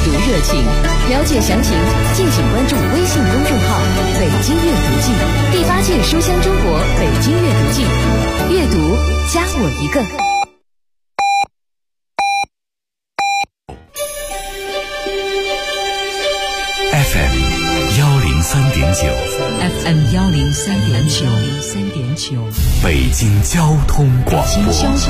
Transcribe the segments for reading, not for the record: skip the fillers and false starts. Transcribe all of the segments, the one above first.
读热情。了解详情，敬请关注微信公众号“北京阅读季”，第8届书香中国北京阅读季，阅读加我一个。 FM 103.9， 北京交通广播，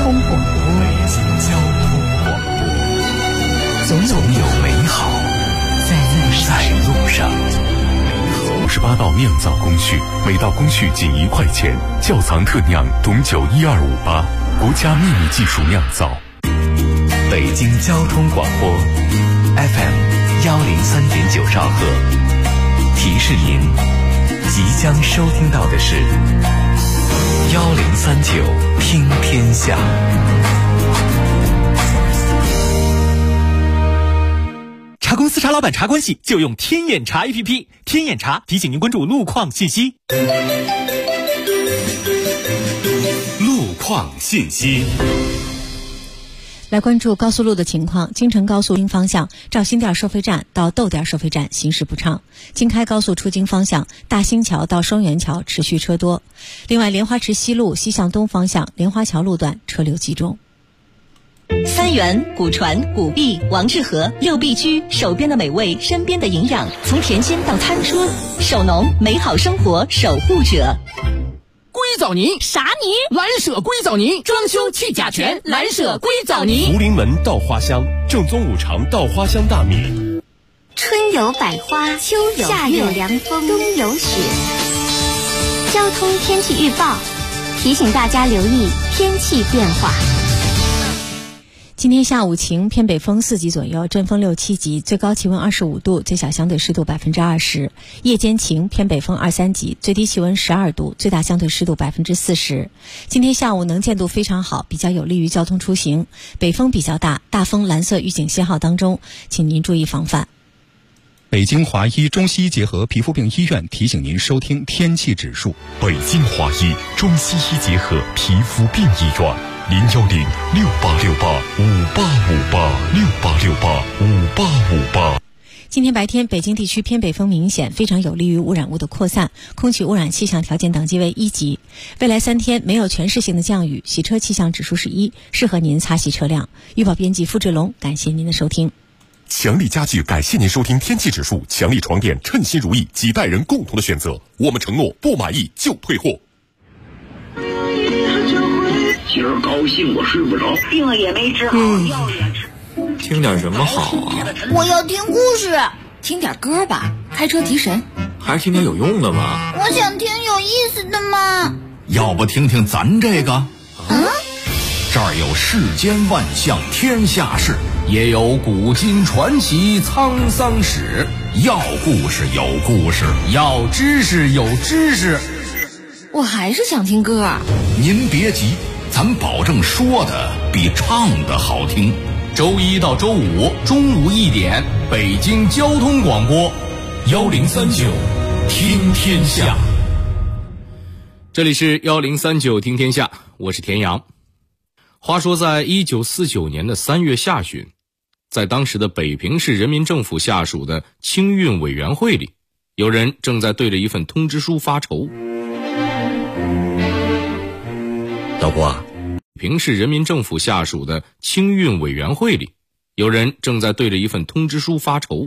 总有美好在路上。58道酿造工序，每道工序仅1块钱，窖藏特酿董酒12588，国家秘密技术酿造。北京交通广播 FM 103.9兆赫，提示您即将收听到的是1039听天下。 查公司、查老板、查关系，就用天眼查 APP。天眼查提醒您关注路况信息。 路况信息。 来关注高速路的情况。京承高速京方向赵新店收费站到窦店收费站行驶不畅。京开高速出京方向大兴桥到双元桥持续车多。另外，莲花池西路西向东方向莲花桥路段车流集中。 三元、古传、古币、王致和6必居，手边的美味，身边的营养，从田间到餐桌，手农美好生活守护者。 硅藻泥啥泥？蓝舍硅藻泥，装修去甲醛，蓝舍硅藻泥。 福临门稻花香，正宗5常稻花香大米。 春有百花，秋有夏有凉风，冬有雪。交通天气预报提醒大家留意天气变化。 今天下午晴，偏北风4级左右，阵风6、7级，最高气温25度，最小相对湿度20%。夜间晴，偏北风2、3级，最低气温12度，最大相对湿度40%。今天下午能见度非常好，比较有利于交通出行。北风比较大，大风蓝色预警信号当中，请您注意防范。 北京华医中西医结合皮肤病医院提醒您收听天气指数。 北京华医中西医结合皮肤病医院，0106868585858 今天白天，北京地区偏北风明显，非常有利于污染物的扩散，空气污染气象条件等级为1级。未来3天没有全市性的降雨，洗车气象指数是1，适合您擦洗车辆。预报编辑付志龙，感谢您的收听。 强力家具感谢您收听天气指数。强力床垫，称心如意，几代人共同的选择。我们承诺不满意就退货。 今儿高兴我睡不着， 病了也没治好，药也吃。 听点什么好啊？ 我要听故事。 听点歌吧，开车提神。 还是听点有用的吧。 我想听有意思的嘛。 要不听听咱这个？这儿有世间万象天下事，也有古今传奇沧桑史。要故事有故事，要知识有知识。 我还是想听歌。 您别急，咱保证说的比唱的好听。周1到周5中午1点，北京交通广播1039听天下。 这里是1039听天下，我是田阳。话说在1949年的3月下旬，在当时的北平市人民政府下属的清运委员会里，有人正在对着一份通知书发愁。 老郭， 北平市人民政府下属的清运委员会里，有人正在对着一份通知书发愁。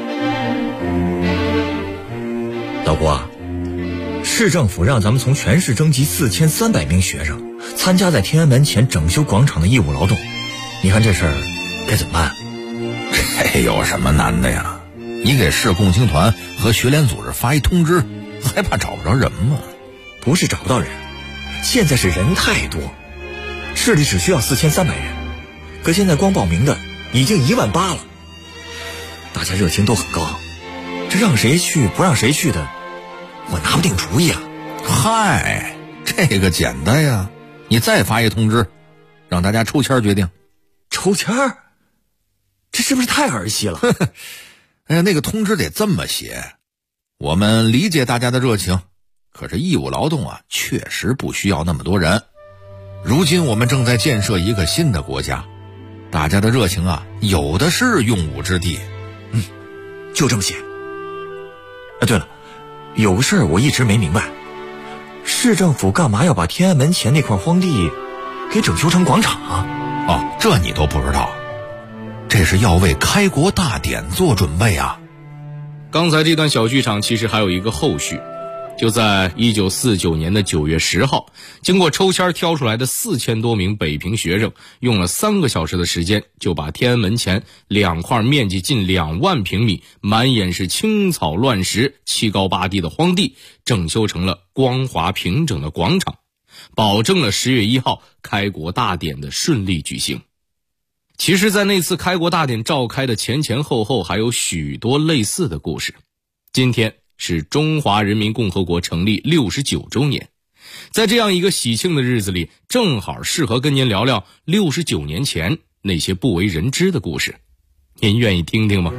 老郭，市政府让咱们从全市征集4300名学生，参加在天安门前整修广场的义务劳动。你看这事儿该怎么办？ 这有什么难的呀？你给市共青团和学联组织发一通知，还怕找不着人吗？ 不是找不到人，现在是人太多，市里只需要4300人，可现在光报名的已经18000了，大家热情都很高，这让谁去不让谁去的，我拿不定主意啊。 嗨，这个简单呀，你再发一通知，让大家抽签决定。 抽签？这是不是太儿戏了？ 哎呀，那个通知得这么写：我们理解大家的热情，可是义务劳动啊，确实不需要那么多人。如今我们正在建设一个新的国家，大家的热情啊，有的是用武之地， 就这么写。对了，有个事儿我一直没明白，市政府干嘛要把天安门前那块荒地给整修成广场啊？ 哦，这你都不知道？这是要为开国大典做准备啊。 刚才这段小剧场其实还有一个后续，就在1949年的9月10号，经过抽签挑出来的4000多名北平学生，用了3个小时的时间，就把天安门前2块面积近2万平米、满眼是青草乱石、7高8低的荒地，整修成了光滑平整的广场，保证了10月1号开国大典的顺利举行。其实在那次开国大典召开的前后后还有许多类似的故事。今天是中华人民共和国成立69周年，在这样一个喜庆的日子里，正好适合跟您聊聊69年前那些不为人知的故事。您愿意听听吗？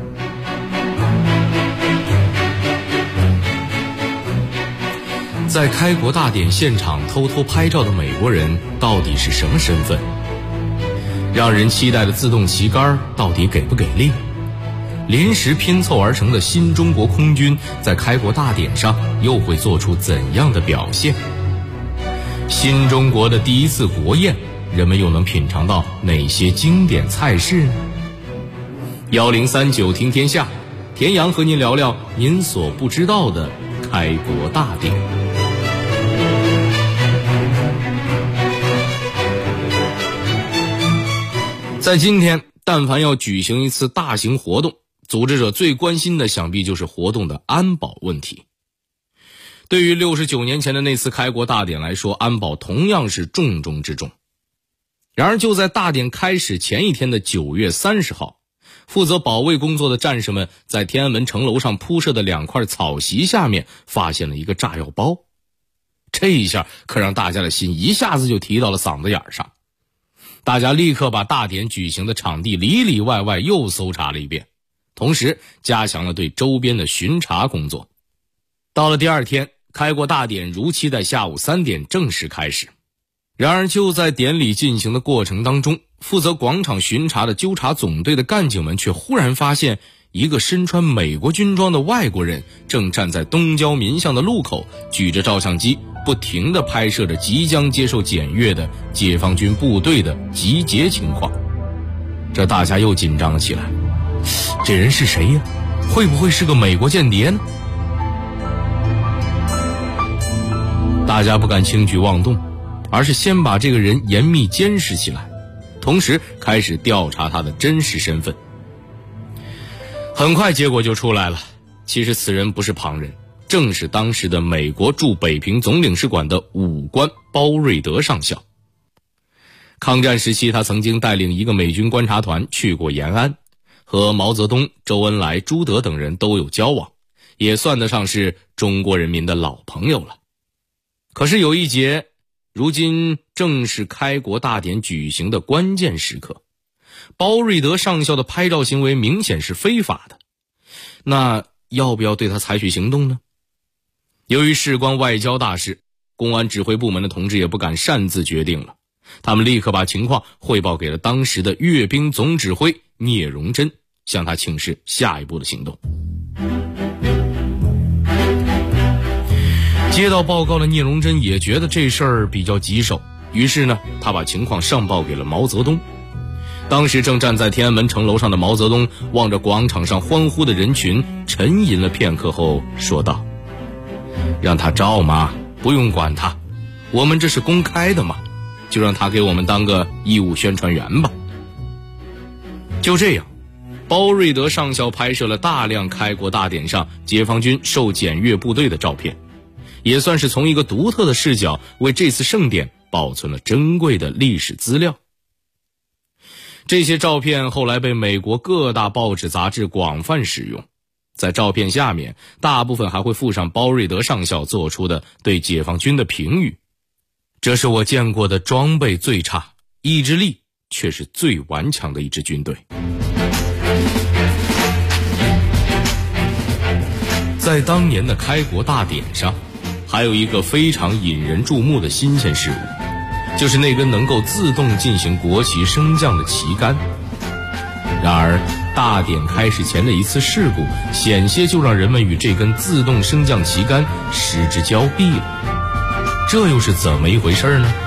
在开国大典现场偷偷拍照的美国人到底是什么身份？让人期待的自动旗杆到底给不给力？临时拼凑而成的新中国空军在开国大典上又会做出怎样的表现？新中国的第一次国宴，人们又能品尝到哪些经典菜式呢？1039听天下，田阳和您聊聊您所不知道的开国大典。在今天，但凡要举行一次大型活动，组织者最关心的想必就是活动的安保问题。对于69年前的那次开国大典来说，安保同样是重中之重。然而就在大典开始前一天的9月30号，负责保卫工作的战士们在天安门城楼上铺设的2块草席下面发现了一个炸药包。这一下可让大家的心一下子就提到了嗓子眼上。大家立刻把大典举行的场地里里外外又搜查了一遍，同时加强了对周边的巡查工作。到了第二天，开国大典如期在下午3点正式开始。然而就在典礼进行的过程当中，负责广场巡查的纠察总队的干警们却忽然发现，一个身穿美国军装的外国人正站在东郊民巷的路口，举着照相机不停地拍摄着即将接受检阅的解放军部队的集结情况。这大家又紧张了起来，这人是谁呀？会不会是个美国间谍呢？大家不敢轻举妄动，而是先把这个人严密监视起来，同时开始调查他的真实身份。很快结果就出来了，其实此人不是旁人，正是当时的美国驻北平总领事馆的武官包瑞德上校。抗战时期，他曾经带领一个美军观察团去过延安，和毛泽东、周恩来、朱德等人都有交往，也算得上是中国人民的老朋友了。可是有一节，如今正是开国大典举行的关键时刻，包瑞德上校的拍照行为明显是非法的，那要不要对他采取行动呢？由于事关外交大事，公安指挥部门的同志也不敢擅自决定了，他们立刻把情况汇报给了当时的阅兵总指挥聂荣臻，向他请示下一步的行动。接到报告的聂荣臻也觉得这事儿比较棘手，于是呢，他把情况上报给了毛泽东。当时正站在天安门城楼上的毛泽东望着广场上欢呼的人群，沉吟了片刻后说道：让他照嘛，不用管他，我们这是公开的嘛，就让他给我们当个义务宣传员吧。就这样，包瑞德上校拍摄了大量开国大典上解放军受检阅部队的照片，也算是从一个独特的视角为这次盛典保存了珍贵的历史资料。这些照片后来被美国各大报纸杂志广泛使用，在照片下面大部分还会附上包瑞德上校做出的对解放军的评语：这是我见过的装备最差，意志力却是最顽强的一支军队。在当年的开国大典上，还有一个非常引人注目的新鲜事物，就是那根能够自动进行国旗升降的旗杆。然而大典开始前的一次事故，险些就让人们与这根自动升降旗杆失之交臂了。这又是怎么一回事呢？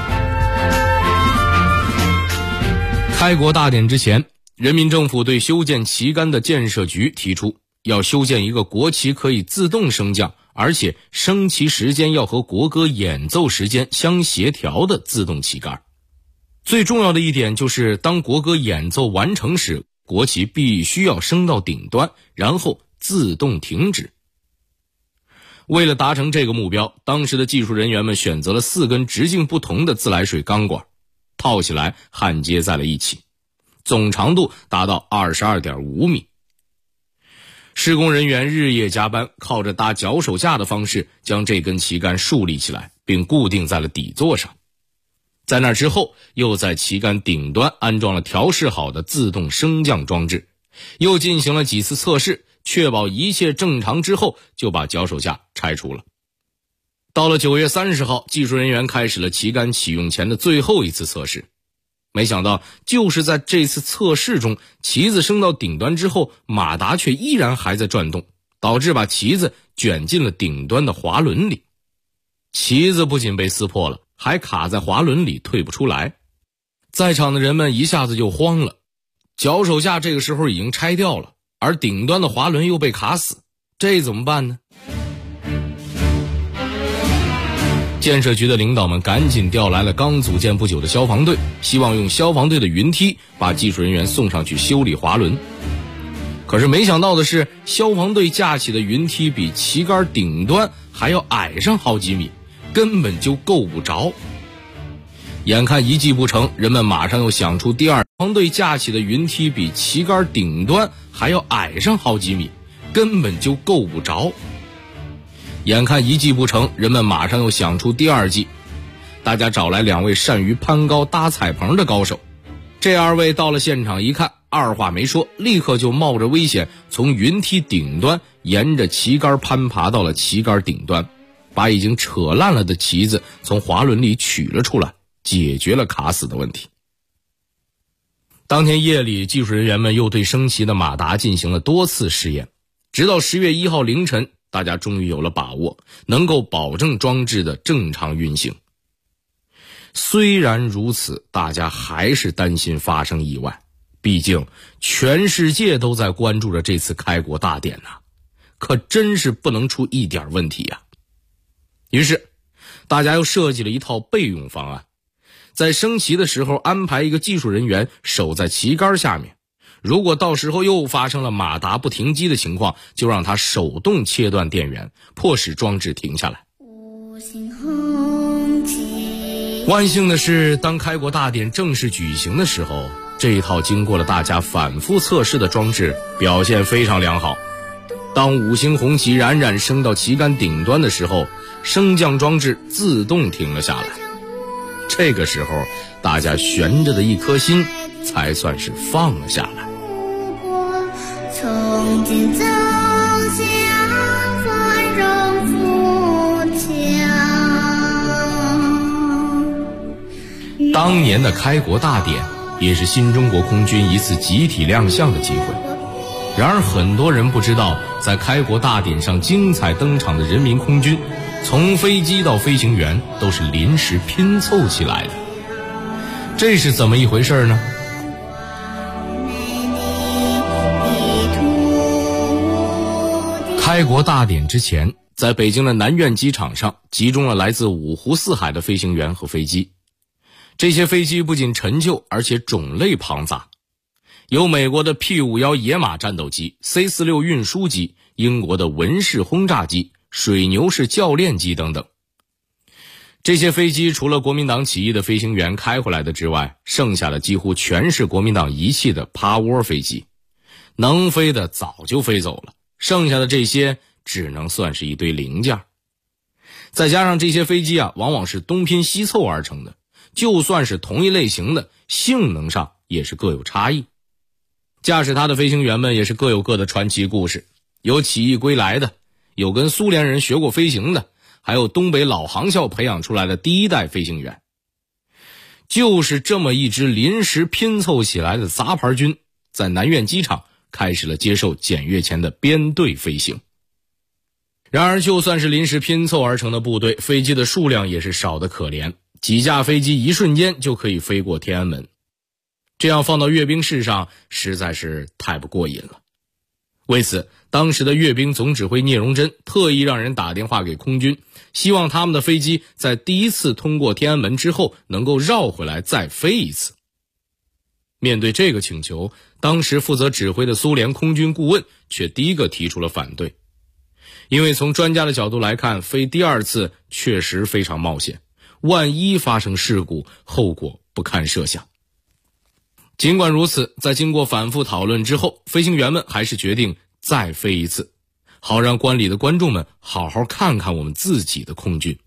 开国大典之前，人民政府对修建旗杆的建设局提出，要修建一个国旗可以自动升降，而且升旗时间要和国歌演奏时间相协调的自动旗杆。最重要的一点就是，当国歌演奏完成时，国旗必须要升到顶端，然后自动停止。为了达成这个目标，当时的技术人员们选择了4根直径不同的自来水钢管，套起来焊接在了一起，总长度达到 22.5 米。施工人员日夜加班，靠着搭脚手架的方式将这根旗杆竖立起来，并固定在了底座上。在那之后，又在旗杆顶端安装了调试好的自动升降装置，又进行了几次测试，确保一切正常之后，就把脚手架拆除了。到了9月30号，技术人员开始了旗杆启用前的最后一次测试。没想到，就是在这次测试中，旗子升到顶端之后，马达却依然还在转动，导致把旗子卷进了顶端的滑轮里。旗子不仅被撕破了，还卡在滑轮里退不出来。在场的人们一下子就慌了，脚手架这个时候已经拆掉了，而顶端的滑轮又被卡死，这怎么办呢？建设局的领导们赶紧调来了刚组建不久的消防队，希望用消防队的云梯把技术人员送上去修理滑轮。可是没想到的是，消防队架起的云梯比旗杆顶端还要矮上好几米，根本就够不着。眼看一计不成，人们马上又想出第二。消防队架起的云梯比旗杆顶端还要矮上好几米，根本就够不着。眼看一计不成，人们马上又想出第二计。大家找来2位善于攀高搭彩棚的高手，这2位到了现场一看，二话没说，立刻就冒着危险从云梯顶端沿着旗杆攀爬到了旗杆顶端，把已经扯烂了的旗子从滑轮里取了出来，解决了卡死的问题。当天夜里，技术人员们又对升旗的马达进行了多次试验，直到10月1号凌晨，大家终于有了把握，能够保证装置的正常运行。虽然如此，大家还是担心发生意外，毕竟全世界都在关注着这次开国大典呐，可真是不能出一点问题呀。于是大家又设计了一套备用方案，在升旗的时候安排一个技术人员守在旗杆下面，如果到时候又发生了马达不停机的情况，就让他手动切断电源，迫使装置停下来。万幸的是，当开国大典正式举行的时候，这一套经过了大家反复测试的装置表现非常良好。当5星红旗冉冉升到旗杆顶端的时候，升降装置自动停了下来。这个时候，大家悬着的一颗心才算是放了下来。从今走向繁荣富强。当年的开国大典也是新中国空军一次集体亮相的机会。然而很多人不知道，在开国大典上精彩登场的人民空军，从飞机到飞行员都是临时拼凑起来的。这是怎么一回事呢？开国大典之前，在北京的南苑机场上集中了来自5湖4海的飞行员和飞机。这些飞机不仅陈旧，而且种类庞杂，有美国的 P-51野马战斗机、C-46运输机、英国的文式轰炸机、水牛式教练机等等。这些飞机除了国民党起义的飞行员开回来的之外，剩下的几乎全是国民党遗弃的趴窝飞机，能飞的早就飞走了，剩下的这些只能算是一堆零件。再加上这些飞机往往是东拼西凑而成的，就算是同一类型的，性能上也是各有差异。驾驶它的飞行员们也是各有各的传奇故事，有起义归来的，有跟苏联人学过飞行的，还有东北老航校培养出来的第1代飞行员。就是这么一支临时拼凑起来的杂牌军，在南苑机场开始了接受检阅前的编队飞行。然而就算是临时拼凑而成的部队，飞机的数量也是少得可怜，几架飞机一瞬间就可以飞过天安门，这样放到阅兵式上实在是太不过瘾了。为此，当时的阅兵总指挥聂荣臻特意让人打电话给空军，希望他们的飞机在第一次通过天安门之后能够绕回来再飞一次。面对这个请求，当时负责指挥的苏联空军顾问却第一个提出了反对。因为从专家的角度来看，飞第二次确实非常冒险，万一发生事故，后果不堪设想。尽管如此，在经过反复讨论之后，飞行员们还是决定再飞一次，好让观礼的观众们好好看看我们自己的空军。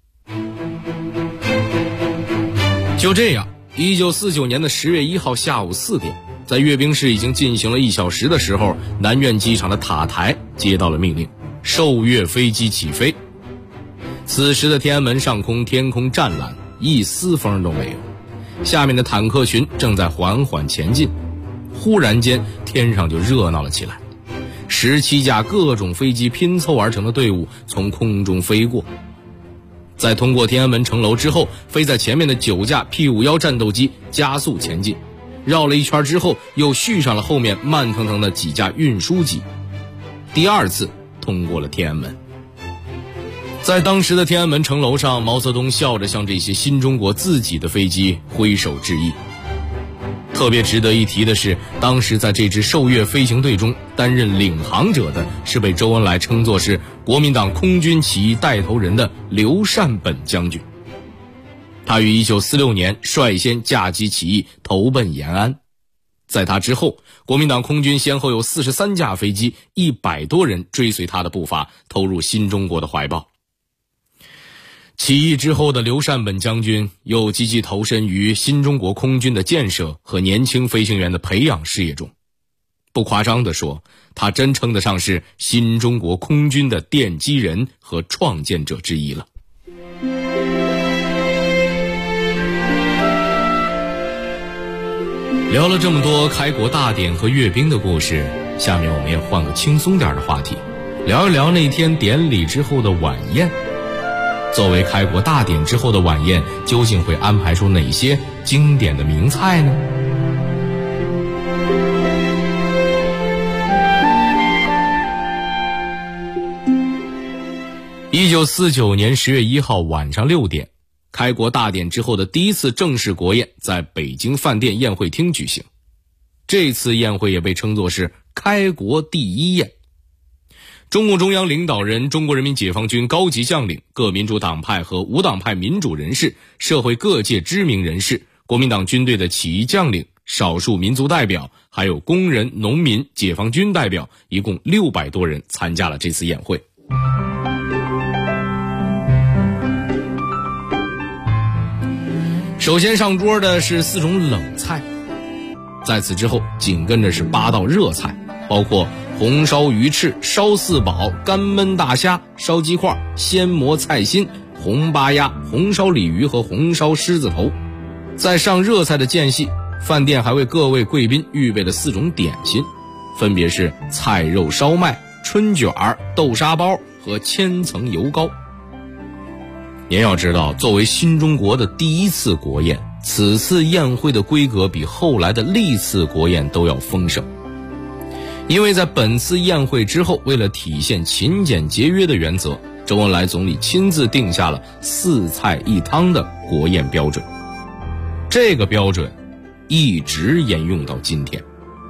就这样，1949年的10月1号下午4点，在阅兵式已经进行了1小时的时候，南苑机场的塔台接到了命令，受阅飞机起飞。此时的天安门上空天空湛蓝，一丝风都没有，下面的坦克群正在缓缓前进。忽然间，天上就热闹了起来，17架各种飞机拼凑而成的队伍从空中飞过。在通过天安门城楼之后，飞在前面的9架 P-51战斗机加速前进，绕了一圈之后，又续上了后面慢腾腾的几架运输机，第二次通过了天安门。在当时的天安门城楼上，毛泽东笑着向这些新中国自己的飞机挥手致意。特别值得一提的是，当时在这支受阅飞行队中担任领航者的是被周恩来称作是国民党空军起义带头人的刘善本将军。他于1946年率先驾机起义，投奔延安。在他之后，国民党空军先后有43架飞机，100多人追随他的步伐，投入新中国的怀抱。起义之后的刘善本将军又积极投身于新中国空军的建设和年轻飞行员的培养事业中。不夸张地说，他真称得上是新中国空军的奠基人和创建者之一了。聊了这么多开国大典和阅兵的故事，下面我们也换个轻松点的话题，聊一聊那天典礼之后的晚宴。作为开国大典之后的晚宴，究竟会安排出哪些经典的名菜呢？1949年10月1号晚上6点，开国大典之后的第一次正式国宴在北京饭店宴会厅举行。这次宴会也被称作是开国第一宴。中共中央领导人、中国人民解放军高级将领、各民主党派和无党派民主人士、社会各界知名人士、国民党军队的起义将领、少数民族代表，还有工人、农民、解放军代表，一共600多人参加了这次宴会。首先上桌的是4种冷菜，在此之后紧跟着是8道热菜，包括红烧鱼翅、烧四宝、干焖大虾、烧鸡块、鲜磨菜心、红八鸭、红烧鲤鱼和红烧狮子头。在上热菜的间隙，饭店还为各位贵宾预备了4种点心，分别是菜肉烧麦、春卷、豆沙包和千层油糕。您要知道，作为新中国的第一次国宴，此次宴会的规格比后来的历次国宴都要丰盛。因为在本次宴会之后，为了体现勤俭节约的原则，周恩来总理亲自定下了4菜1汤的国宴标准。这个标准一直沿用到今天。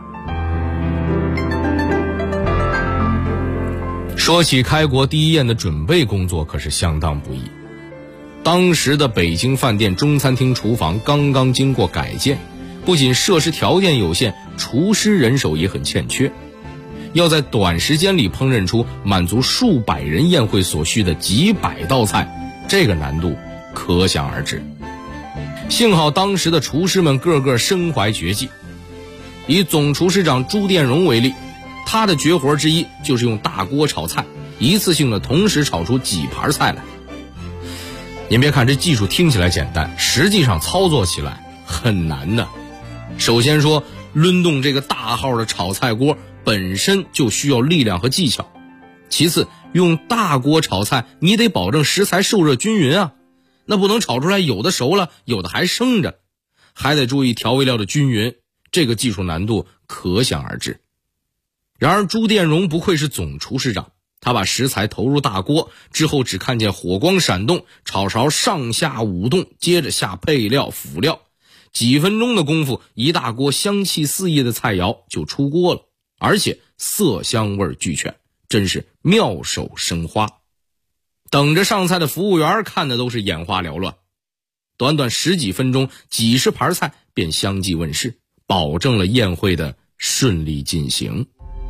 说起开国第一宴的准备工作可是相当不易。当时的北京饭店中餐厅厨房刚刚经过改建，不仅设施条件有限，厨师人手也很欠缺。要在短时间里烹饪出满足数百人宴会所需的几百道菜，这个难度可想而知。幸好当时的厨师们个个身怀绝技。以总厨师长朱殿荣为例，他的绝活之一就是用大锅炒菜，一次性的同时炒出几盘菜来。您别看这技术听起来简单，实际上操作起来很难的。首先说，抡动这个大号的炒菜锅， 本身就需要力量和技巧。其次，用大锅炒菜，你得保证食材受热均匀啊，那不能炒出来有的熟了，有的还生着，还得注意调味料的均匀，这个技术难度可想而知。然而朱殿荣不愧是总厨师长，他把食材投入大锅之后，只看见火光闪动，炒勺上下舞动，接着下配料辅料，几分钟的功夫，一大锅香气四溢的菜肴就出锅了，而且色香味俱全，真是妙手生花。等着上菜的服务员看的都是眼花缭乱。短短10几分钟，几十盘菜便相继问世，保证了宴会的顺利进行。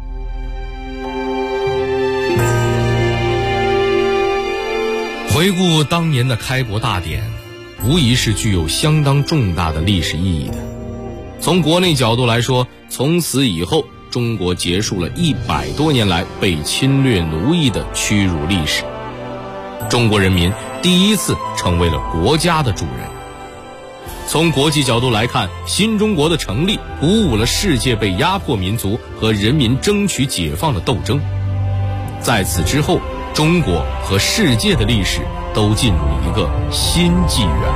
回顾当年的开国大典，无疑是具有相当重大的历史意义的。从国内角度来说，从此以后，中国结束了100多年来被侵略奴役的屈辱历史，中国人民第一次成为了国家的主人。从国际角度来看，新中国的成立鼓舞了世界被压迫民族和人民争取解放的斗争。在此之后，中国和世界的历史都进入了一个新纪元。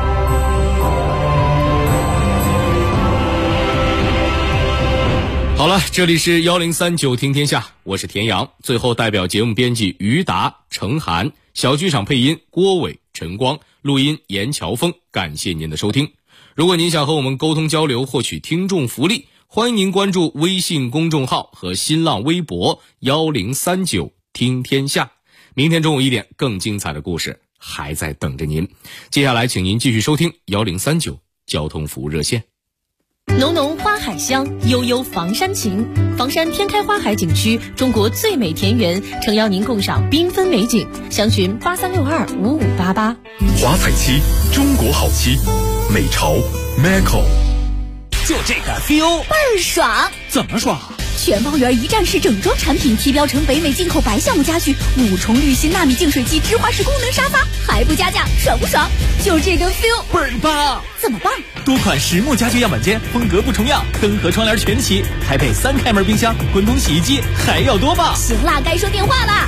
好了，这里是1039听天下，我是田阳。最后代表节目编辑于达、程涵，小剧场配音郭伟、陈光，录音严乔峰，感谢您的收听。如果您想和我们沟通交流，获取听众福利，欢迎您关注微信公众号和新浪微博1039听天下。明天中午1点，更精彩的故事还在等着您。接下来请您继续收听1039交通服务热线。 浓浓花海香，悠悠房山情。房山天开花海景区，中国最美田园，诚邀您共赏缤纷美景。详询83625588。 华彩漆，中国好漆，美潮 Maco。 就这个 feel 倍儿爽。 怎么爽？ 全包圆一站式整装产品，提标成北美进口白橡木家具，5重滤芯纳米净水机，直滑式功能沙发，还不加价，爽不爽？就这个 feel 倍儿棒！ 怎么棒？ 多款实木家具样板间，风格不重样，灯和窗帘全齐，还配3开门冰箱、滚筒洗衣机，还要多棒！ 行啦，该说电话啦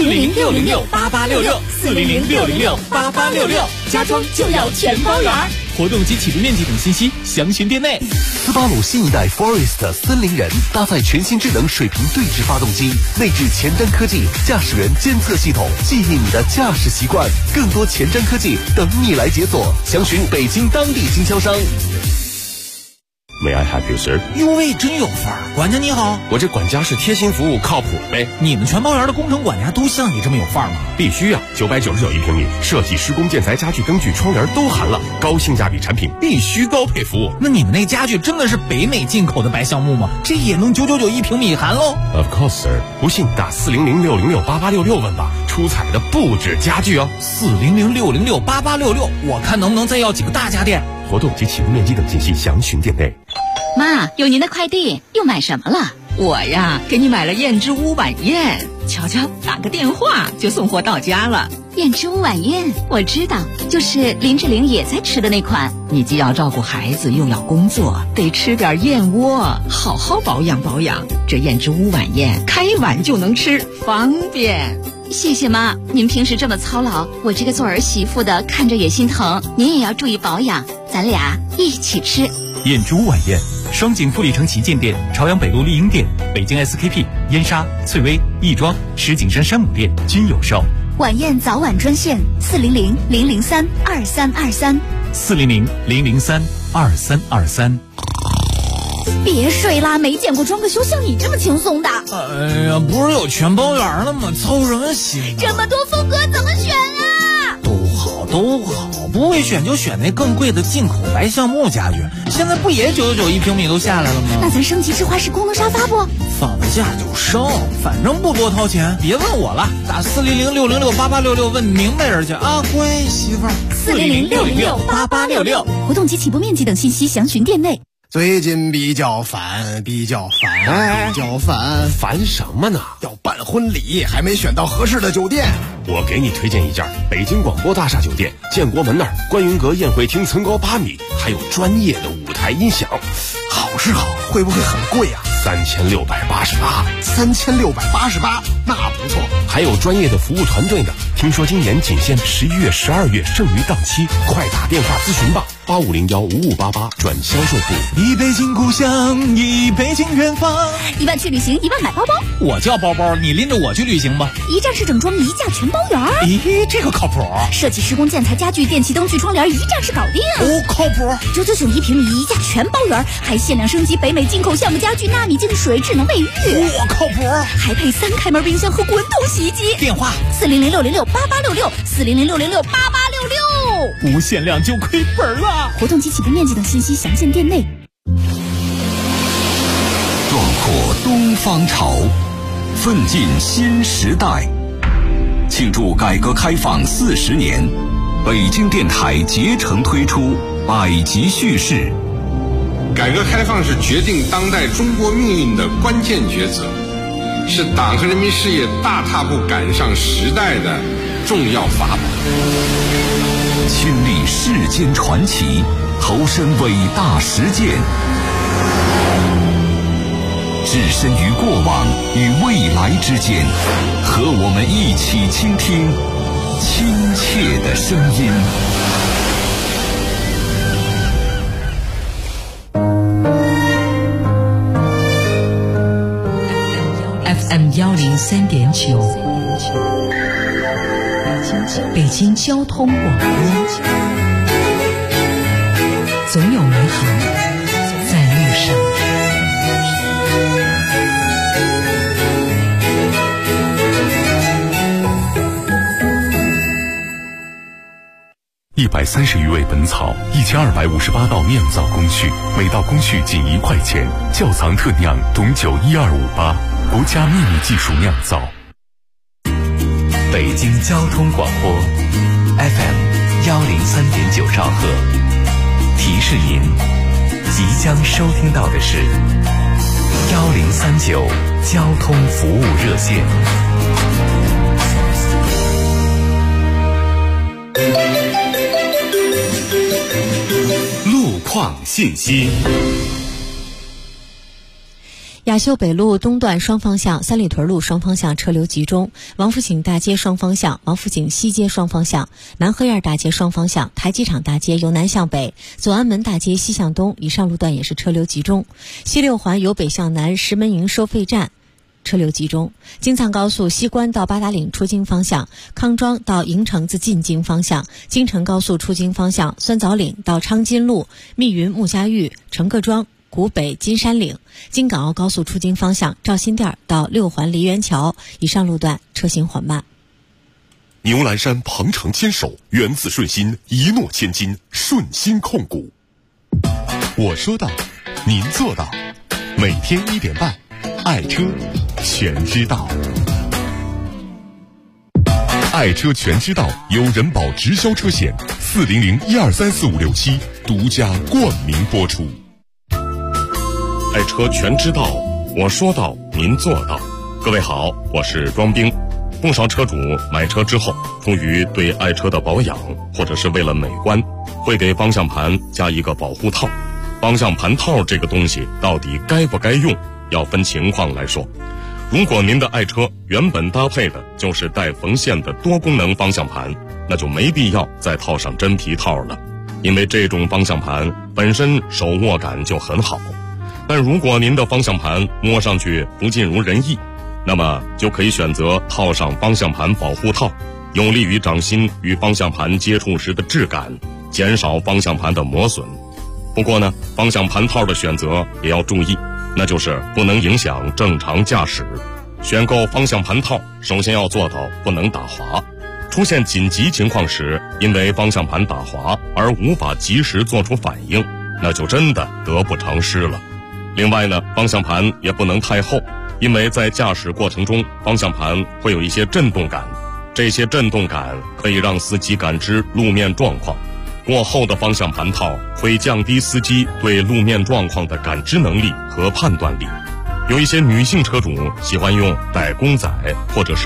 ，400-606-8866，400-606-8866，家装就要全包圆。 活动及起步面积等信息详询店内。 斯巴鲁新一代 Forest 森林人搭载全新智能水平对置发动机，内置前瞻科技驾驶员监测系统，记忆你的驾驶习惯，更多前瞻科技等你来解锁。详询北京当地经销商。 May I help you, sir？ 哟喂，真有范儿！管家你好， 我这管家是贴心服务，靠谱呗。 你们全包园的工程管家都像你这么有范儿吗？ 必须啊！999一平米，设计、施工、建材、家具、灯具、窗帘都含了，高性价比产品必须高配服务。 那你们那家具真的是北美进口的白橡木吗？这也能999一平米含喽 ？Of course, sir。不信打400-606-8866问吧，出彩的不止家具哦。 400-606-8866，我看能不能再要几个大家电。 活动及起步面积等信息详询店内。 妈，有您的快递，又买什么了？ 我呀，给你买了燕之屋晚宴，瞧瞧，打个电话就送货到家了。 燕之屋晚宴，我知道，就是林志玲也在吃的那款。 你既要照顾孩子，又要工作，得吃点燕窝，好好保养保养。这燕之屋晚宴，开碗就能吃，方便。 谢谢妈，您平时这么操劳，我这个做儿媳妇的看着也心疼。您也要注意保养，咱俩一起吃。 燕之屋晚宴，双井富力城旗舰店、朝阳北路丽婴店、北京 SKP、燕莎、翠微、亦庄、石景山山姆店均有售。 晚宴早晚专线400-003-2323。 400-003-2323。 别睡啦，没见过装个修像你这么轻松的。 哎呀，不是有全包圆了吗？操什么心？ 这么多风格怎么选啊？ 都好，不会选就选那更贵的进口白橡木家具。现在不也999一平米都下来了吗？ 那咱升级直滑式功能沙发不？ 放得下就升，反正不多掏钱。别问我了，打400-606-8866问明白人去啊，乖媳妇儿。 400-606-8866，活动及起步面积等信息详询店内。 最近比较烦， 烦什么呢？ 要办婚礼，还没选到合适的酒店。 我给你推荐一家北京广播大厦酒店，建国门那儿观云阁宴会厅层高8米，还有专业的舞台音响。 好是好，会不会很贵啊？ 3688，那不错。 还有专业的服务团队呢。听说今年仅限11月、12月剩余档期，快打电话咨询吧，8501-5588转销售部。 一北京故乡，一北京远方。 1万去旅行，1万买包包。 我叫包包，你拎着我去旅行吧。 一站式整装，一价全包圆。 咦，这个靠谱。 设计、施工、建材、家具、电器、灯具、窗帘，一站式搞定。 哦，靠谱。 999一平米，一价全包圆，还限量升级北美进口橡木家具、纳米净水、智能卫浴。 我靠谱。 还配3开门冰箱和滚筒洗衣机。 电话 400-606-8866，400-606-8866。 不限量就亏本了。 活动及起步面积等信息详见店内。 壮阔东方潮，奋进新时代。庆祝改革开放40年，北京电台竭诚推出百集叙事。 改革开放是决定当代中国命运的关键抉择，是党和人民事业大踏步赶上时代的重要法宝。 亲历世间传奇，投身伟大实践，置身于过往与未来之间，和我们一起倾听亲切的声音。 FM 103.9，北京交通广播，总有美好在路上。 130余味本草，1258道酿造工序，每道工序仅1块钱。窖藏特酿董酒12588，国家秘密技术酿造。 北京交通广播 FM 103.9兆赫，提示您即将收听到的是1039交通服务热线。 路况信息。 雅秀北路东段双方向、三里屯路双方向车流集中，王府井大街双方向、王府井西街双方向、南河沿大街双方向、台机场大街由南向北、左安门大街西向东以上路段也是车流集中。西六环由北向南石门营收费站车流集中，京藏高速西关到八达岭出京方向、康庄到营城子进京方向、京承高速出京方向、酸枣岭到昌金路、密云穆家峪、成各庄、古北金山岭、京港澳高速出京方向赵新店到六环梨园桥以上路段车行缓慢。 牛栏山鹏程坚守，源自顺心，一诺千金，顺心控股。我说到，您做到。每天1点半，爱车全知道。爱车全知道由人保直销车险400-1234567独家冠名播出。 爱车全知道，我说到您做到。各位好，我是庄兵。不少车主买车之后，出于对爱车的保养，或者是为了美观，会给方向盘加一个保护套。方向盘套这个东西到底该不该用，要分情况来说。如果您的爱车原本搭配的就是带缝线的多功能方向盘，那就没必要再套上真皮套了，因为这种方向盘本身手握感就很好。但如果您的方向盘摸上去不尽如人意，那么就可以选择套上方向盘保护套，有利于掌心与方向盘接触时的质感，减少方向盘的磨损。不过呢，方向盘套的选择也要注意，那就是不能影响正常驾驶。选购方向盘套，首先要做到不能打滑。出现紧急情况时，因为方向盘打滑而无法及时做出反应，那就真的得不偿失了。另外呢，方向盘也不能太厚，因为在驾驶过程中，方向盘会有一些震动感，这些震动感可以让司机感知路面状况。过厚的方向盘套会降低司机对路面状况的感知能力和判断力。有一些女性车主喜欢用带公仔或者是